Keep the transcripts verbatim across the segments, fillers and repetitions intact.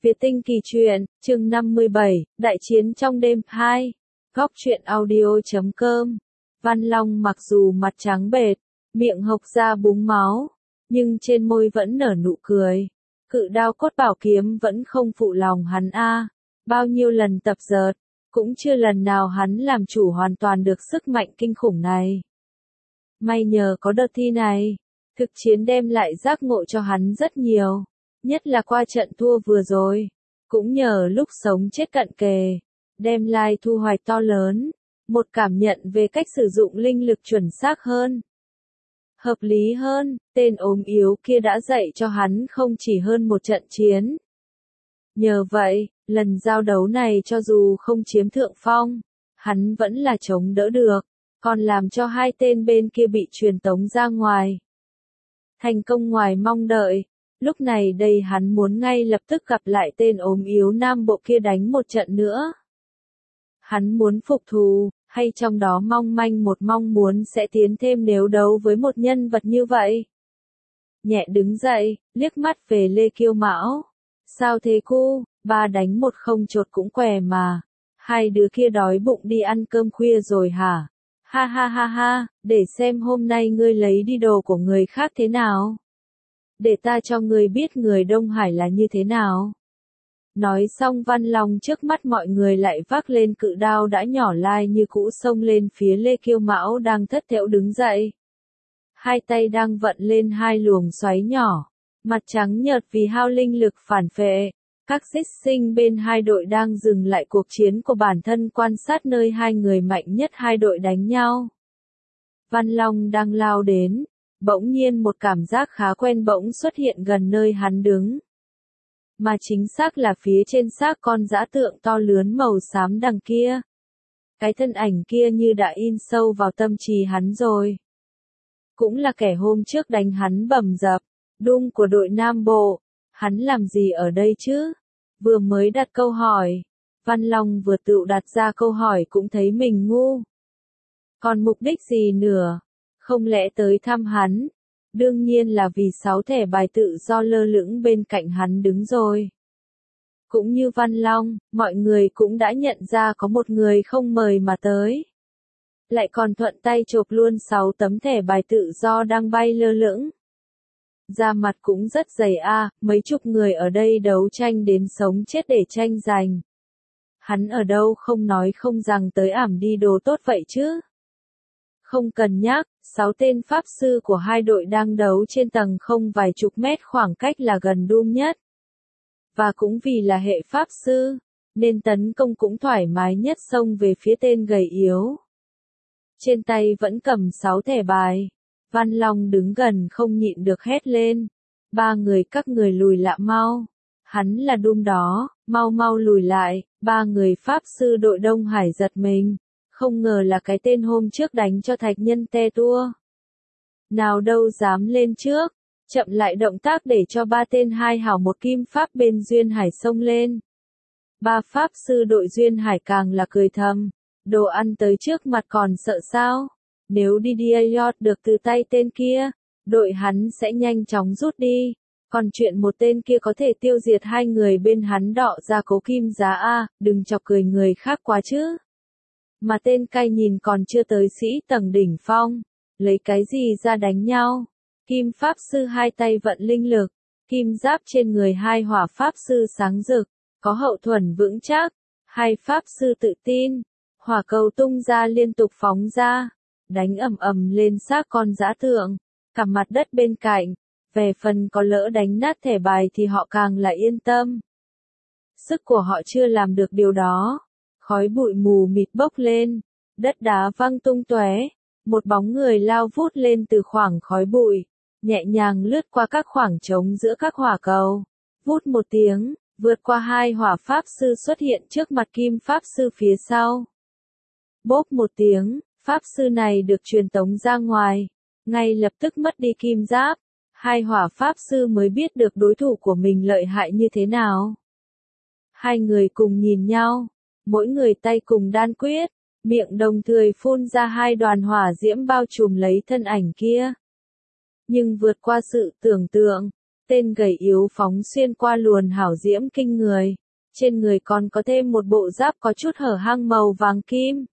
Việt Tinh Kỳ Truyện, chương năm mươi bảy, Đại chiến trong đêm hai. Góc truyện audio chấm com. Văn Long mặc dù mặt trắng bệch, miệng hộc ra búng máu, nhưng trên môi vẫn nở nụ cười. Cự đao cốt bảo kiếm vẫn không phụ lòng hắn a. Bao nhiêu lần tập dượt, cũng chưa lần nào hắn làm chủ hoàn toàn được sức mạnh kinh khủng này. May nhờ có đợt thi này, thực chiến đem lại giác ngộ cho hắn rất nhiều. Nhất là qua trận thua vừa rồi, cũng nhờ lúc sống chết cận kề, đem lại thu hoạch to lớn, một cảm nhận về cách sử dụng linh lực chuẩn xác hơn, hợp lý hơn. Tên ốm yếu kia đã dạy cho hắn không chỉ hơn một trận chiến. Nhờ vậy, lần giao đấu này cho dù không chiếm thượng phong, hắn vẫn là chống đỡ được, còn làm cho hai tên bên kia bị truyền tống ra ngoài. Thành công ngoài mong đợi. Lúc này đây hắn muốn ngay lập tức gặp lại tên ốm yếu nam bộ kia đánh một trận nữa. Hắn muốn phục thù, hay trong đó mong manh một mong muốn sẽ tiến thêm nếu đấu với một nhân vật như vậy. Nhẹ đứng dậy, liếc mắt về Lê Kiêu Mão. Sao thế cu, ba đánh một không chột cũng què mà. Hai đứa kia đói bụng đi ăn cơm khuya rồi hả? Ha ha ha ha, để xem hôm nay ngươi lấy đi đồ của người khác thế nào. Để ta cho ngươi biết người Đông Hải là như thế nào. Nói xong Văn Long trước mắt mọi người lại vác lên cự đao đã nhỏ lai như cũ xông lên phía Lê Kiêu Mão đang thất thểu đứng dậy. Hai tay đang vận lên hai luồng xoáy nhỏ, mặt trắng nhợt vì hao linh lực phản phệ. Các xích sinh bên hai đội đang dừng lại cuộc chiến của bản thân quan sát nơi hai người mạnh nhất hai đội đánh nhau. Văn Long đang lao đến. Bỗng nhiên một cảm giác khá quen bỗng xuất hiện gần nơi hắn đứng. Mà chính xác là phía trên xác con dã tượng to lớn màu xám đằng kia. Cái thân ảnh kia như đã in sâu vào tâm trí hắn rồi. Cũng là kẻ hôm trước đánh hắn bầm dập, đung của đội Nam Bộ. Hắn làm gì ở đây chứ? Vừa mới đặt câu hỏi. Văn Long vừa tự đặt ra câu hỏi cũng thấy mình ngu. Còn mục đích gì nữa? Không lẽ tới thăm hắn? Đương nhiên là vì sáu thẻ bài tự do lơ lửng bên cạnh hắn đứng rồi. Cũng như Văn Long, mọi người cũng đã nhận ra có một người không mời mà tới. Lại còn thuận tay chộp luôn sáu tấm thẻ bài tự do đang bay lơ lửng. Da mặt cũng rất dày a, mấy chục người ở đây đấu tranh đến sống chết để tranh giành. Hắn ở đâu không nói không rằng tới ảm đi đồ tốt vậy chứ? Không cần nhắc, sáu tên pháp sư của hai đội đang đấu trên tầng không vài chục mét khoảng cách là gần đum nhất. Và cũng vì là hệ pháp sư, nên tấn công cũng thoải mái nhất xông về phía tên gầy yếu. Trên tay vẫn cầm sáu thẻ bài. Văn Long đứng gần không nhịn được hét lên. Ba người các người lùi lại mau. Hắn là đum đó, mau mau lùi lại. Ba người pháp sư đội Đông Hải giật mình. Không ngờ là cái tên hôm trước đánh cho thạch nhân te tua. Nào đâu dám lên trước, chậm lại động tác để cho ba tên hai hảo một kim pháp bên Duyên Hải xông lên. Ba pháp sư đội Duyên Hải càng là cười thầm, đồ ăn tới trước mặt còn sợ sao, nếu đi đi Ayot được từ tay tên kia, đội hắn sẽ nhanh chóng rút đi, còn chuyện một tên kia có thể tiêu diệt hai người bên hắn đọ ra cố kim giá a, đừng chọc cười người khác quá chứ. Mà tên cai nhìn còn chưa tới sĩ tầng đỉnh phong, lấy cái gì ra đánh nhau. Kim pháp sư hai tay vận linh lực, kim giáp trên người hai hỏa pháp sư sáng rực, có hậu thuẫn vững chắc, hai pháp sư tự tin, hỏa cầu tung ra liên tục phóng ra, đánh ầm ầm lên xác con dã tượng, cả mặt đất bên cạnh, về phần có lỡ đánh nát thẻ bài thì họ càng là yên tâm. Sức của họ chưa làm được điều đó. Khói bụi mù mịt bốc lên, đất đá văng tung tóe, một bóng người lao vút lên từ khoảng khói bụi, nhẹ nhàng lướt qua các khoảng trống giữa các hỏa cầu, vút một tiếng, vượt qua hai hỏa pháp sư xuất hiện trước mặt kim pháp sư phía sau. Bốp một tiếng, pháp sư này được truyền tống ra ngoài, ngay lập tức mất đi kim giáp, hai hỏa pháp sư mới biết được đối thủ của mình lợi hại như thế nào. Hai người cùng nhìn nhau. Mỗi người tay cùng đan quyết, miệng đồng thời phun ra hai đoàn hỏa diễm bao trùm lấy thân ảnh kia. Nhưng vượt qua sự tưởng tượng, Tên gầy yếu phóng xuyên qua luồn hảo diễm kinh người. Trên người còn có thêm một bộ giáp có chút hở hang màu vàng kim.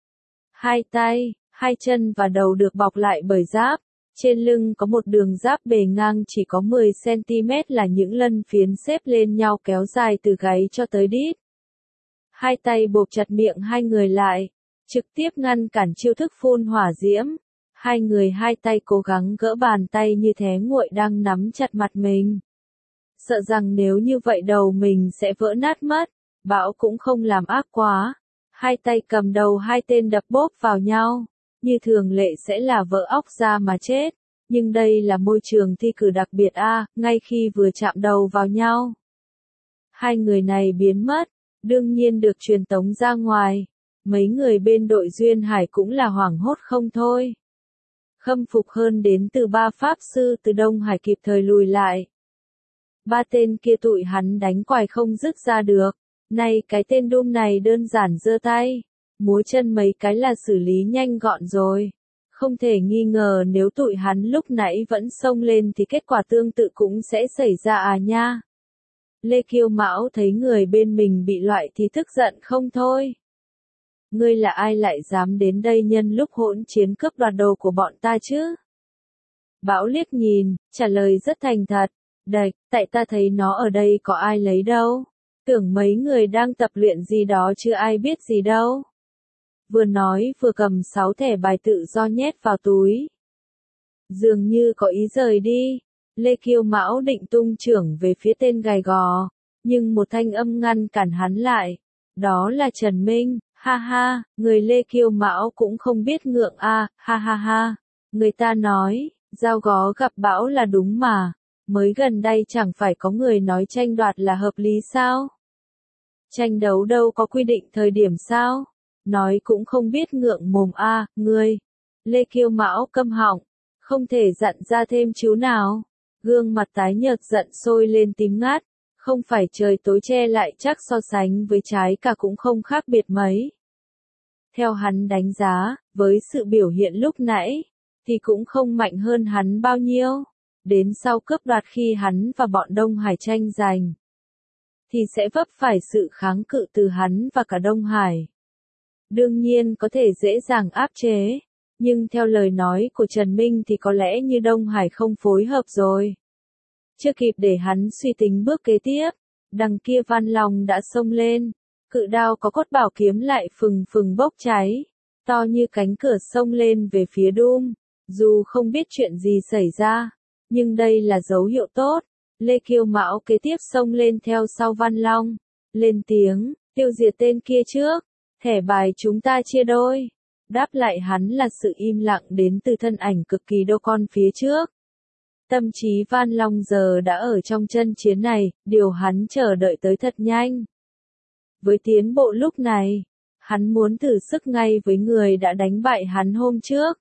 Hai tay, hai chân và đầu được bọc lại bởi giáp. Trên lưng có một đường giáp bề ngang chỉ có mười xăng ti mét là những lân phiến xếp lên nhau kéo dài từ gáy cho tới đít. Hai tay bộp chặt miệng hai người lại, trực tiếp ngăn cản chiêu thức phun hỏa diễm. Hai người hai tay cố gắng gỡ bàn tay như thế nguội đang nắm chặt mặt mình. Sợ rằng nếu như vậy đầu mình sẽ vỡ nát mất, Bão cũng không làm ác quá. Hai tay cầm đầu hai tên đập bốp vào nhau, như thường lệ sẽ là vỡ óc ra mà chết. Nhưng đây là môi trường thi cử đặc biệt a, à, ngay khi vừa chạm đầu vào nhau. Hai người này biến mất, đương nhiên được truyền tống ra ngoài. Mấy người bên đội Duyên Hải cũng là hoảng hốt không thôi. Khâm phục hơn đến từ ba pháp sư từ Đông Hải kịp thời lùi lại. Ba tên kia tụi hắn đánh quài không dứt ra được. Này cái tên Doom này đơn giản giơ tay, múa chân mấy cái là xử lý nhanh gọn rồi. Không thể nghi ngờ nếu tụi hắn lúc nãy vẫn xông lên thì kết quả tương tự cũng sẽ xảy ra à nha. Lê Kiêu Mão thấy người bên mình bị loại thì tức giận không thôi. Ngươi là ai lại dám đến đây nhân lúc hỗn chiến cướp đoạt đồ của bọn ta chứ? Bão liếc nhìn, trả lời rất thành thật. Đạch, tại ta thấy nó ở đây có ai lấy đâu. Tưởng mấy người đang tập luyện gì đó chứ ai biết gì đâu. Vừa nói vừa cầm sáu thẻ bài tự do nhét vào túi. Dường như có ý rời đi. Lê Kiêu Mão định tung chưởng về phía tên gầy gò, nhưng một thanh âm ngăn cản hắn lại. Đó là Trần Minh. Ha ha, người Lê Kiêu Mão cũng không biết ngượng a, à, ha ha ha. Người ta nói, dao gó gặp bão là đúng mà. Mới gần đây chẳng phải có người nói tranh đoạt là hợp lý sao? Tranh đấu đâu có quy định thời điểm sao? Nói cũng không biết ngượng mồm a, à, ngươi. Lê Kiêu Mão câm họng, không thể dặn ra thêm chú nào. Gương mặt tái nhợt giận sôi lên tím ngắt. Không phải trời tối che lại chắc so sánh với trái cả cũng không khác biệt mấy. Theo hắn đánh giá, với sự biểu hiện lúc nãy, thì cũng không mạnh hơn hắn bao nhiêu. Đến sau cướp đoạt khi hắn và bọn Đông Hải tranh giành, thì sẽ vấp phải sự kháng cự từ hắn và cả Đông Hải. Đương nhiên có thể dễ dàng áp chế, nhưng theo lời nói của Trần Minh thì có lẽ như Đông Hải không phối hợp rồi. Chưa kịp để hắn suy tính bước kế tiếp, đằng kia Văn Long đã xông lên, cự đao có cốt bảo kiếm lại phừng phừng bốc cháy, to như cánh cửa xông lên về phía Doom. Dù không biết chuyện gì xảy ra, nhưng đây là dấu hiệu tốt. Lê Kiêu Mão kế tiếp xông lên theo sau Văn Long, lên tiếng, tiêu diệt tên kia trước, thẻ bài chúng ta chia đôi. Đáp lại hắn là sự im lặng đến từ thân ảnh cực kỳ đô con phía trước. Tâm trí Văn Long giờ đã ở trong chân chiến này, điều hắn chờ đợi tới thật nhanh. Với tiến bộ lúc này, hắn muốn thử sức ngay với người đã đánh bại hắn hôm trước.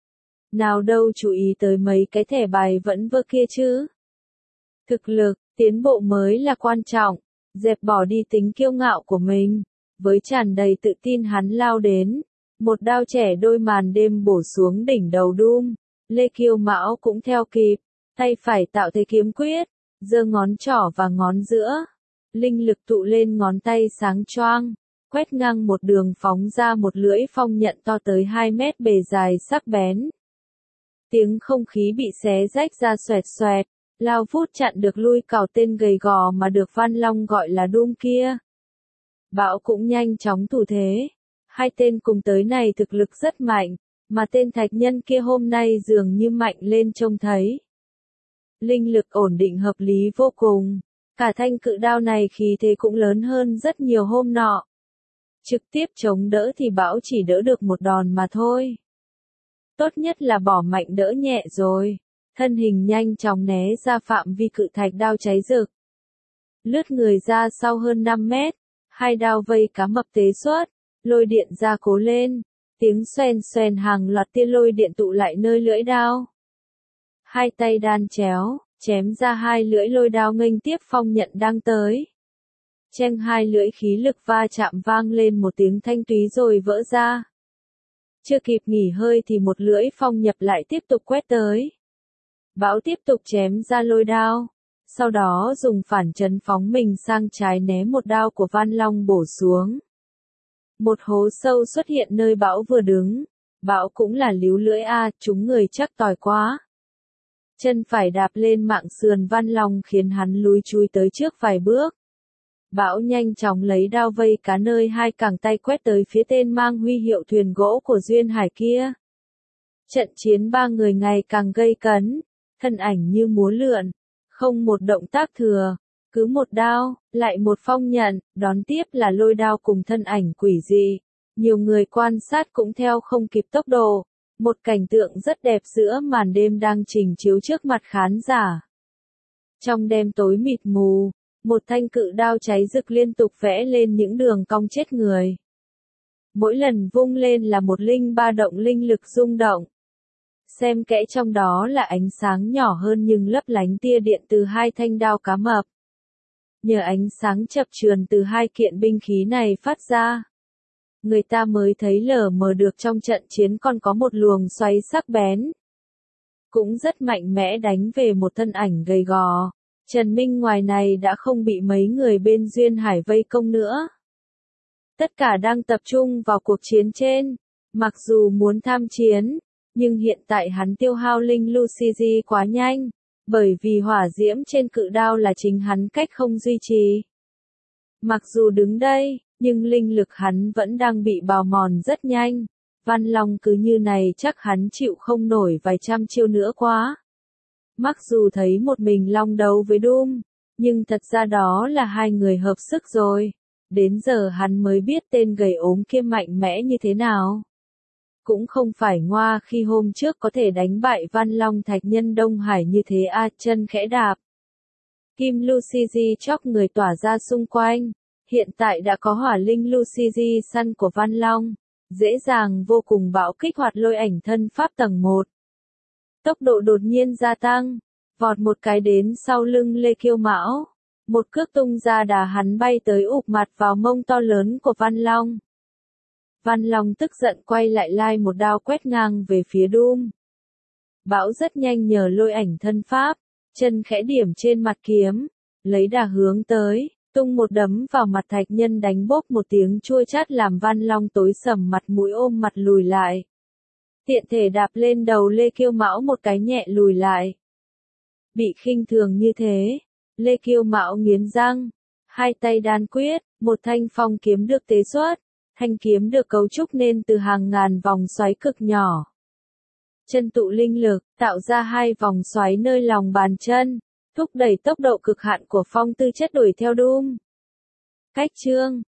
Nào đâu chú ý tới mấy cái thẻ bài vẫn vơ kia chứ. Thực lực, tiến bộ mới là quan trọng, dẹp bỏ đi tính kiêu ngạo của mình. Với tràn đầy tự tin hắn lao đến, một đao trẻ đôi màn đêm bổ xuống đỉnh đầu Doom. Lê Kiêu Mão cũng theo kịp, tay phải tạo thế kiếm quyết, giơ ngón trỏ và ngón giữa. Linh lực tụ lên ngón tay sáng choang, quét ngang một đường phóng ra một lưỡi phong nhận to tới hai mét bề dài sắc bén. Tiếng không khí bị xé rách ra xoẹt xoẹt, lao vút chặn được lui cào tên gầy gò mà được Văn Long gọi là Doom kia. Bão cũng nhanh chóng thủ thế. Hai tên cùng tới này thực lực rất mạnh, mà tên thạch nhân kia hôm nay dường như mạnh lên trông thấy. Linh lực ổn định hợp lý vô cùng. Cả thanh cự đao này khí thế cũng lớn hơn rất nhiều hôm nọ. Trực tiếp chống đỡ thì Bão chỉ đỡ được một đòn mà thôi. Tốt nhất là bỏ mạnh đỡ nhẹ rồi. Thân hình nhanh chóng né ra phạm vi cự thạch đao cháy rực. Lướt người ra sau hơn năm mét. Hai đao vây cá mập tế xuất. Lôi điện ra cố lên. Tiếng xoèn xoèn hàng loạt tia lôi điện tụ lại nơi lưỡi đao. Hai tay đan chéo, chém ra hai lưỡi lôi đao nghênh tiếp phong nhận đang tới. Cheng hai lưỡi khí lực va chạm vang lên một tiếng thanh túy rồi vỡ ra. Chưa kịp nghỉ hơi thì một lưỡi phong nhập lại tiếp tục quét tới. Bão tiếp tục chém ra lôi đao. sau đó dùng phản chấn phóng mình sang trái né một đao của Văn Long bổ xuống. Một hố sâu xuất hiện nơi Bão vừa đứng, Bão cũng là líu lưỡi a, chúng người chắc tỏi quá. Chân phải đạp lên mạng sườn Văn Long khiến hắn lúi chui tới trước vài bước. Bão nhanh chóng lấy đao vây cá nơi hai cẳng tay quét tới phía tên mang huy hiệu thuyền gỗ của Duyên Hải kia. Trận chiến ba người ngày càng gay cấn, thân ảnh như múa lượn, không một động tác thừa, cứ một đao, lại một phong nhận, đón tiếp là lôi đao cùng thân ảnh quỷ dị. Nhiều người quan sát cũng theo không kịp tốc độ, một cảnh tượng rất đẹp giữa màn đêm đang trình chiếu trước mặt khán giả. Trong đêm tối mịt mù, một thanh cự đao cháy rực liên tục vẽ lên những đường cong chết người. Mỗi lần vung lên là một linh ba động linh lực rung động. Xem kẽ trong đó là ánh sáng nhỏ hơn nhưng lấp lánh tia điện từ hai thanh đao cá mập. Nhờ ánh sáng chập chờn từ hai kiện binh khí này phát ra, người ta mới thấy lờ mờ được trong trận chiến còn có một luồng xoáy sắc bén. Cũng rất mạnh mẽ đánh về một thân ảnh gầy gò. Trần Minh ngoài này đã không bị mấy người bên Duyên Hải vây công nữa. Tất cả đang tập trung vào cuộc chiến trên. Mặc dù muốn tham chiến, nhưng hiện tại hắn tiêu hao linh Lucigi quá nhanh, bởi vì hỏa diễm trên cự đao là chính hắn cách không duy trì. Mặc dù đứng đây, nhưng linh lực hắn vẫn đang bị bào mòn rất nhanh. Văn Long cứ như này chắc hắn chịu không nổi vài trăm chiêu nữa quá. Mặc dù thấy một mình Long đấu với Doom, nhưng thật ra đó là hai người hợp sức rồi. Đến giờ hắn mới biết tên gầy ốm kia mạnh mẽ như thế nào. Cũng không phải ngoa khi hôm trước có thể đánh bại Văn Long thạch nhân Đông Hải như thế a, chân khẽ đạp. Kim Lucigi chóc người tỏa ra xung quanh. Hiện tại đã có hỏa linh Lucigi săn của Văn Long. Dễ dàng vô cùng bão kích hoạt lôi ảnh thân pháp tầng một. Tốc độ đột nhiên gia tăng, vọt một cái đến sau lưng Lê Kiêu Mão. Một cước tung ra đá hắn bay tới ụp mặt vào mông to lớn của Văn Long. Văn Long tức giận quay lại lai một đao quét ngang về phía Doom. Bão rất nhanh nhờ lôi ảnh thân pháp, chân khẽ điểm trên mặt kiếm, lấy đà hướng tới, tung một đấm vào mặt thạch nhân đánh bốp một tiếng chua chát làm Văn Long tối sầm mặt mũi ôm mặt lùi lại. Tiện thể đạp lên đầu Lê Kiêu Mão một cái nhẹ lùi lại. Bị khinh thường như thế, Lê Kiêu Mão nghiến răng, hai tay đan quyết, một thanh phong kiếm được tế xuất, thanh kiếm được cấu trúc nên từ hàng ngàn vòng xoáy cực nhỏ. Chân tụ linh lực, tạo ra hai vòng xoáy nơi lòng bàn chân, thúc đẩy tốc độ cực hạn của phong tư chất đuổi theo Doom. Cách chương